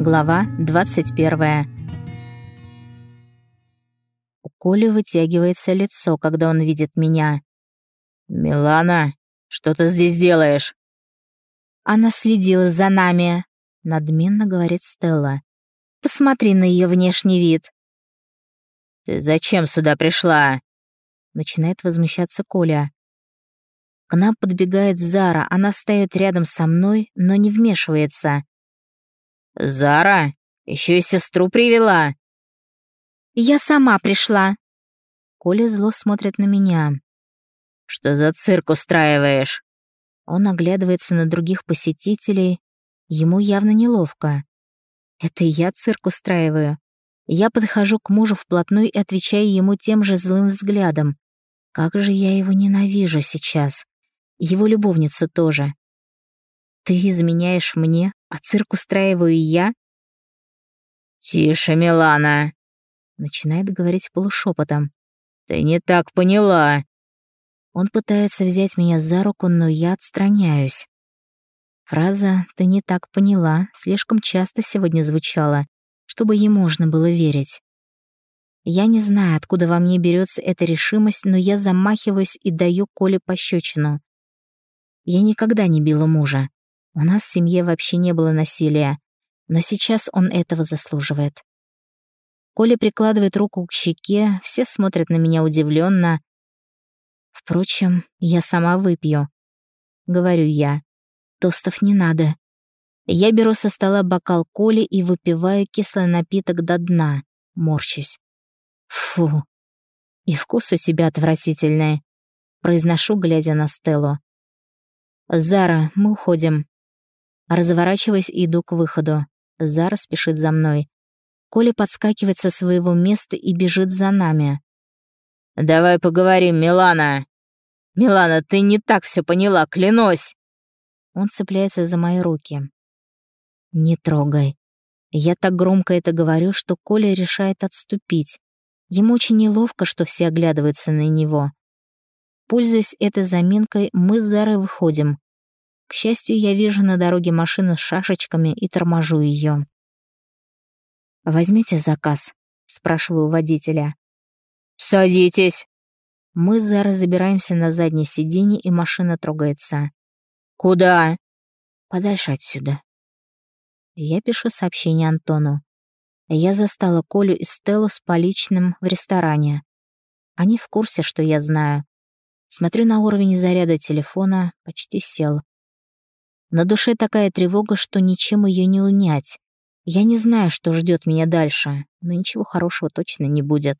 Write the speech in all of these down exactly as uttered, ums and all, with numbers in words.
Глава двадцать первая. У Коли вытягивается лицо, когда он видит меня. «Милана, что ты здесь делаешь?» «Она следила за нами», — надменно говорит Стелла. «Посмотри на ее внешний вид». «Ты зачем сюда пришла?» Начинает возмущаться Коля. К нам подбегает Зара, она встает рядом со мной, но не вмешивается. «Зара? Еще и сестру привела?» «Я сама пришла». Коля зло смотрит на меня. «Что за цирк устраиваешь?» Он оглядывается на других посетителей. Ему явно неловко. Это я цирк устраиваю. Я подхожу к мужу вплотную и отвечаю ему тем же злым взглядом. Как же я его ненавижу сейчас. Его любовницу тоже. Ты изменяешь мне, а цирк устраиваю я? «Тише, Милана!» Начинает говорить полушепотом. «Ты не так поняла!» Он пытается взять меня за руку, но я отстраняюсь. Фраза «ты не так поняла» слишком часто сегодня звучала, чтобы ей можно было верить. Я не знаю, откуда во мне берется эта решимость, но я замахиваюсь и даю Коле пощечину. Я никогда не била мужа. У нас в семье вообще не было насилия, но сейчас он этого заслуживает. Коля прикладывает руку к щеке, все смотрят на меня удивленно. Впрочем, я сама выпью. Говорю я. Тостов не надо. Я беру со стола бокал Коли и выпиваю кислый напиток до дна. Морщусь. Фу. И вкус у тебя отвратительный. Произношу, глядя на Стеллу. «Зара, мы уходим». Разворачиваясь, иду к выходу. Зара спешит за мной. Коля подскакивает со своего места и бежит за нами. «Давай поговорим, Милана! Милана, ты не так все поняла, клянусь!» Он цепляется за мои руки. «Не трогай». Я так громко это говорю, что Коля решает отступить. Ему очень неловко, что все оглядываются на него. Пользуясь этой заминкой, мы с Зарой выходим. К счастью, я вижу на дороге машину с шашечками и торможу ее. «Возьмите заказ?» — спрашиваю у водителя. «Садитесь!» Мы с Зарой забираемся на заднее сиденье, и машина трогается. «Куда?» «Подальше отсюда». Я пишу сообщение Антону. Я застала Колю и Стеллу с поличным в ресторане. Они в курсе, что я знаю. Смотрю на уровень заряда телефона, почти сел. На душе такая тревога, что ничем ее не унять. Я не знаю, что ждет меня дальше, но ничего хорошего точно не будет.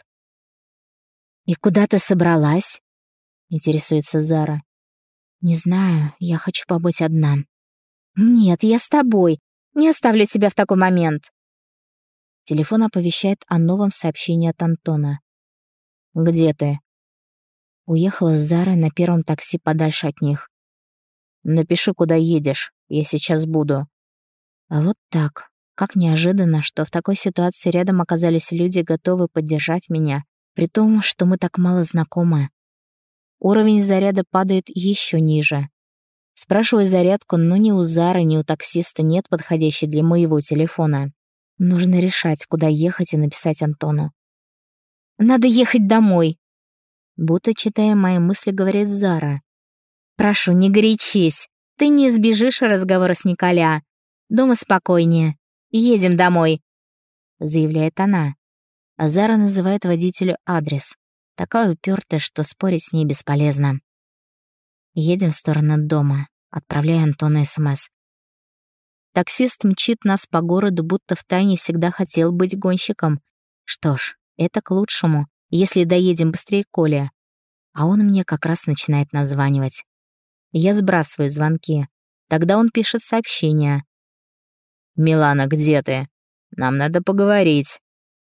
«И куда ты собралась?» — интересуется Зара. «Не знаю, я хочу побыть одна». «Нет, я с тобой. Не оставлю тебя в такой момент». Телефон оповещает о новом сообщении от Антона. «Где ты?» Уехала с Зарой на первом такси подальше от них. «Напиши, куда едешь. Я сейчас буду». А вот так. Как неожиданно, что в такой ситуации рядом оказались люди, готовые поддержать меня, при том, что мы так мало знакомы. Уровень заряда падает еще ниже. Спрашиваю зарядку, но ни у Зары, ни у таксиста нет подходящей для моего телефона. Нужно решать, куда ехать и написать Антону. «Надо ехать домой», — будто читая мои мысли, говорит Зара. «Прошу, не горячись. Ты не избежишь разговора с Николя. Дома спокойнее. Едем домой», — заявляет она. А Зара называет водителю адрес. Такая упертая, что спорить с ней бесполезно. Едем в сторону дома, отправляя Антону СМС. Таксист мчит нас по городу, будто втайне всегда хотел быть гонщиком. Что ж, это к лучшему, если доедем быстрее Коля. А он мне как раз начинает названивать. Я сбрасываю звонки. Тогда он пишет сообщение. «Милана, где ты? Нам надо поговорить.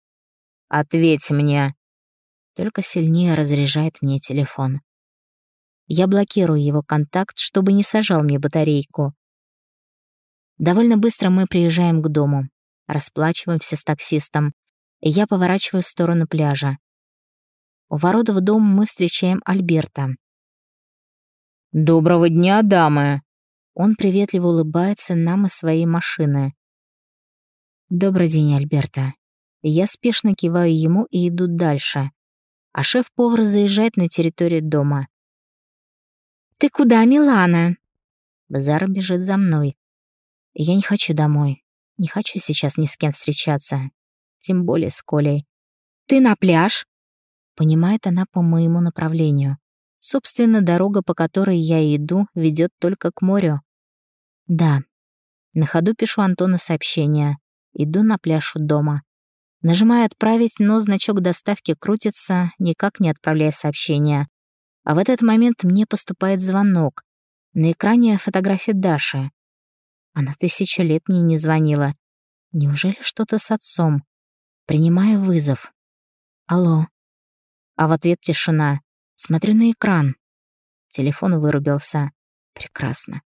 Ответь мне». Только сильнее разряжает мне телефон. Я блокирую его контакт, чтобы не сажал мне батарейку. Довольно быстро мы приезжаем к дому. Расплачиваемся с таксистом. И я поворачиваю в сторону пляжа. У ворот в дом мы встречаем Альберта. «Доброго дня, дамы!» Он приветливо улыбается нам из своей машины. «Добрый день, Альберто». Я спешно киваю ему и иду дальше. А шеф-повар заезжает на территорию дома. «Ты куда, Милана?» Зара бежит за мной. Я не хочу домой. Не хочу сейчас ни с кем встречаться. Тем более с Колей. «Ты на пляж?» Понимает она по моему направлению. Собственно, дорога, по которой я иду, ведет только к морю. Да. На ходу пишу Антону сообщение. Иду на пляж у дома. Нажимаю «Отправить», но значок доставки крутится, никак не отправляя сообщение. А в этот момент мне поступает звонок. На экране фотография Даши. Она тысячу лет мне не звонила. Неужели что-то с отцом? Принимаю вызов. «Алло». А в ответ тишина. Смотрю на экран. Телефон вырубился. Прекрасно.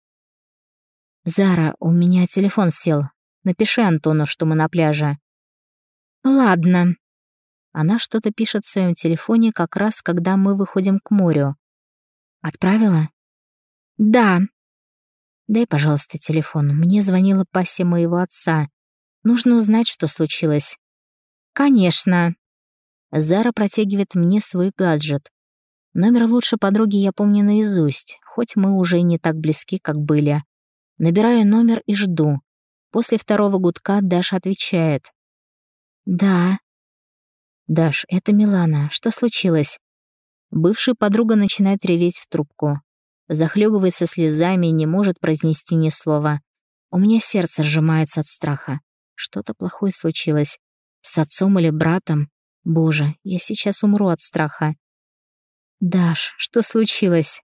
«Зара, у меня телефон сел. Напиши Антону, что мы на пляже». «Ладно». Она что-то пишет в своем телефоне как раз, когда мы выходим к морю. «Отправила?» «Да». «Дай, пожалуйста, телефон. Мне звонила пассия моего отца. Нужно узнать, что случилось». «Конечно». Зара протягивает мне свой гаджет. Номер лучшей подруги я помню наизусть, хоть мы уже и не так близки, как были. Набираю номер и жду. После второго гудка Даша отвечает. «Да». «Даш, это Милана. Что случилось?» Бывшая подруга начинает реветь в трубку. Захлебывается слезами и не может произнести ни слова. У меня сердце сжимается от страха. Что-то плохое случилось. С отцом или братом? Боже, я сейчас умру от страха. «Даш, что случилось?»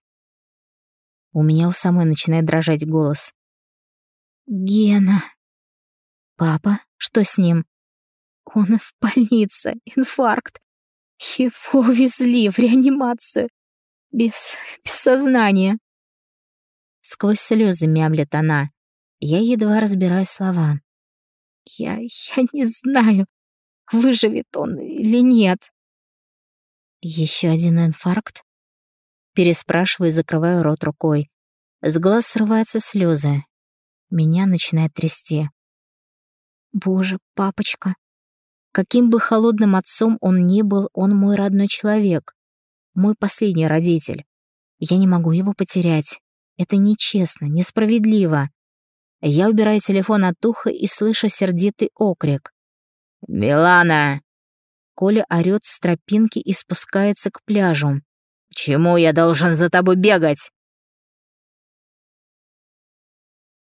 У меня у самой начинает дрожать голос. «Гена». «Папа? Что с ним?» «Он в больнице. Инфаркт. Его везли в реанимацию. Без... без сознания». Сквозь слезы мямлет она. Я едва разбираю слова. «Я... я не знаю, выживет он или нет». «Еще один инфаркт?» Переспрашиваю и закрываю рот рукой. С глаз срываются слезы. Меня начинает трясти. «Боже, папочка. Каким бы холодным отцом он ни был, он мой родной человек. Мой последний родитель. Я не могу его потерять. Это нечестно, несправедливо». Я убираю телефон от уха и слышу сердитый окрик. «Милана!» Коля орёт с тропинки и спускается к пляжу. «Чему я должен за тобой бегать?